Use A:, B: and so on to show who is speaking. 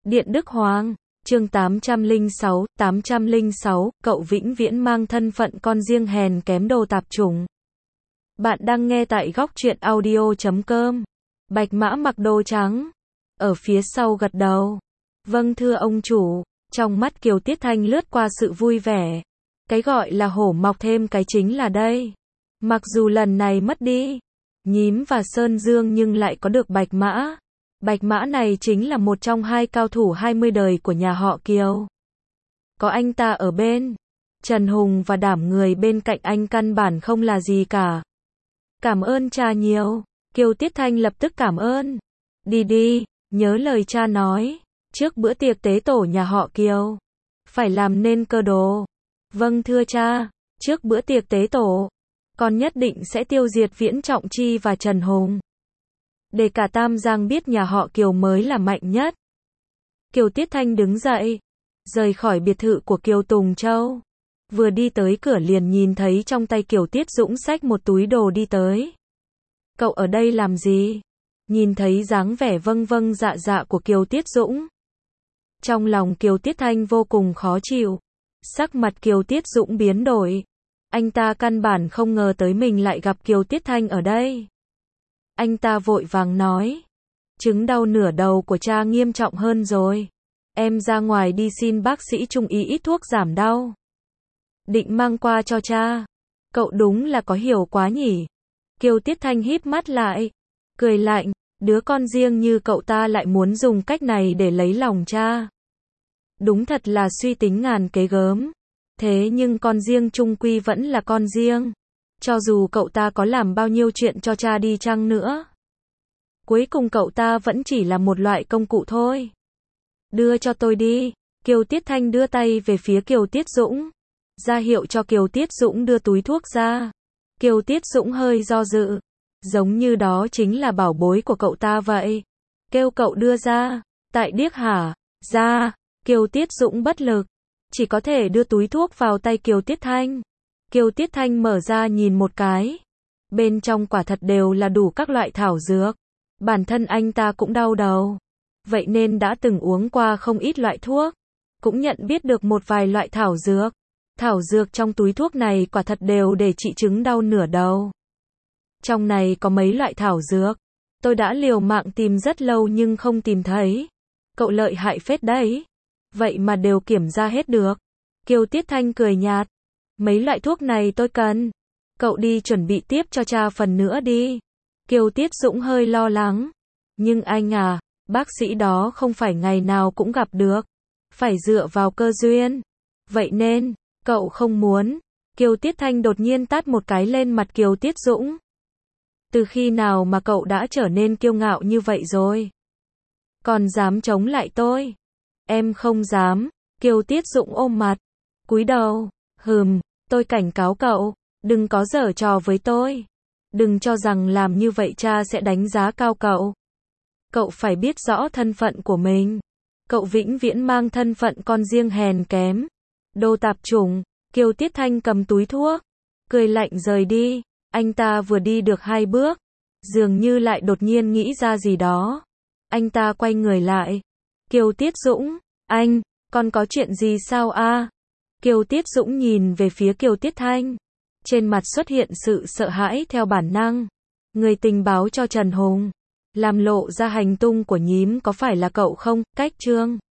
A: Điện Đức Hoàng, chương 806, cậu vĩnh viễn mang thân phận con riêng hèn kém đồ tạp chủng. Bạn đang nghe tại góc truyện audio.com. Bạch Mã mặc đồ trắng, ở phía sau gật đầu. Vâng thưa ông chủ, trong mắt Kiều Tiết Thanh lướt qua sự vui vẻ. Cái gọi là hổ mọc thêm cái chính là đây. Mặc dù lần này mất đi Nhím và Sơn Dương nhưng lại có được Bạch Mã. Bạch Mã này chính là một trong hai cao thủ 20 đời của nhà họ Kiều. Có anh ta ở bên, Trần Hùng và đảm người bên cạnh anh căn bản không là gì cả. Cảm ơn cha nhiều. Kiều Tiết Thanh lập tức cảm ơn. Đi đi, nhớ lời cha nói, trước bữa tiệc tế tổ nhà họ Kiều, phải làm nên cơ đồ. Vâng thưa cha, trước bữa tiệc tế tổ, con nhất định sẽ tiêu diệt Viễn Trọng Chi và Trần Hùng. Để cả Tam Giang biết nhà họ Kiều mới là mạnh nhất. Kiều Tiết Thanh đứng dậy, rời khỏi biệt thự của Kiều Tùng Châu. Vừa đi tới cửa liền nhìn thấy trong tay Kiều Tiết Dũng xách một túi đồ đi tới. Cậu ở đây làm gì? Nhìn thấy dáng vẻ vâng vâng dạ dạ của Kiều Tiết Dũng, trong lòng Kiều Tiết Thanh vô cùng khó chịu. Sắc mặt Kiều Tiết Dũng biến đổi. Anh ta căn bản không ngờ tới mình lại gặp Kiều Tiết Thanh ở đây. Anh ta vội vàng nói, chứng đau nửa đầu của cha nghiêm trọng hơn rồi. Em ra ngoài đi xin bác sĩ trung y ít thuốc giảm đau. Định mang qua cho cha. Cậu đúng là có hiểu quá nhỉ. Kiều Tiết Thanh híp mắt lại, cười lạnh, đứa con riêng như cậu ta lại muốn dùng cách này để lấy lòng cha. Đúng thật là suy tính ngàn kế gớm. Thế nhưng con riêng chung quy vẫn là con riêng. Cho dù cậu ta có làm bao nhiêu chuyện cho cha đi chăng nữa, cuối cùng cậu ta vẫn chỉ là một loại công cụ thôi. Đưa cho tôi đi. Kiều Tiết Thanh đưa tay về phía Kiều Tiết Dũng, ra hiệu cho Kiều Tiết Dũng đưa túi thuốc ra. Kiều Tiết Dũng hơi do dự, giống như đó chính là bảo bối của cậu ta vậy. Kêu cậu đưa ra, tại điếc hả? Ra. Kiều Tiết Dũng bất lực, chỉ có thể đưa túi thuốc vào tay Kiều Tiết Thanh. Kiều Tiết Thanh mở ra nhìn một cái. Bên trong quả thật đều là đủ các loại thảo dược. Bản thân anh ta cũng đau đầu, vậy nên đã từng uống qua không ít loại thuốc, cũng nhận biết được một vài loại thảo dược. Thảo dược trong túi thuốc này quả thật đều để trị chứng đau nửa đầu. Trong này có mấy loại thảo dược, tôi đã liều mạng tìm rất lâu nhưng không tìm thấy. Cậu lợi hại phết đấy. Vậy mà đều kiểm ra hết được. Kiều Tiết Thanh cười nhạt. Mấy loại thuốc này tôi cần. Cậu đi chuẩn bị tiếp cho cha phần nữa đi. Kiều Tiết Dũng hơi lo lắng. Nhưng anh à, bác sĩ đó không phải ngày nào cũng gặp được. Phải dựa vào cơ duyên. Vậy nên, cậu không muốn. Kiều Tiết Thanh đột nhiên tát một cái lên mặt Kiều Tiết Dũng. Từ khi nào mà cậu đã trở nên kiêu ngạo như vậy rồi? Còn dám chống lại tôi? Em không dám. Kiều Tiết Dũng ôm mặt, cúi đầu. Tôi cảnh cáo cậu, đừng có giở trò với tôi. Đừng cho rằng làm như vậy cha sẽ đánh giá cao cậu. Cậu phải biết rõ thân phận của mình. Cậu vĩnh viễn mang thân phận con riêng hèn kém, đồ tạp chủng. Kiều Tiết Thanh cầm túi thuốc, cười lạnh rời đi. Anh ta vừa đi được 2 bước, dường như lại đột nhiên nghĩ ra gì đó. Anh ta quay người lại. Kiều Tiết Dũng, anh, con có chuyện gì sao a? Kiều Tiết Dũng nhìn về phía Kiều Tiết Thanh. Trên mặt xuất hiện sự sợ hãi theo bản năng. Người tình báo cho Trần Hùng, làm lộ ra hành tung của Nhím có phải là cậu không? Cách Trương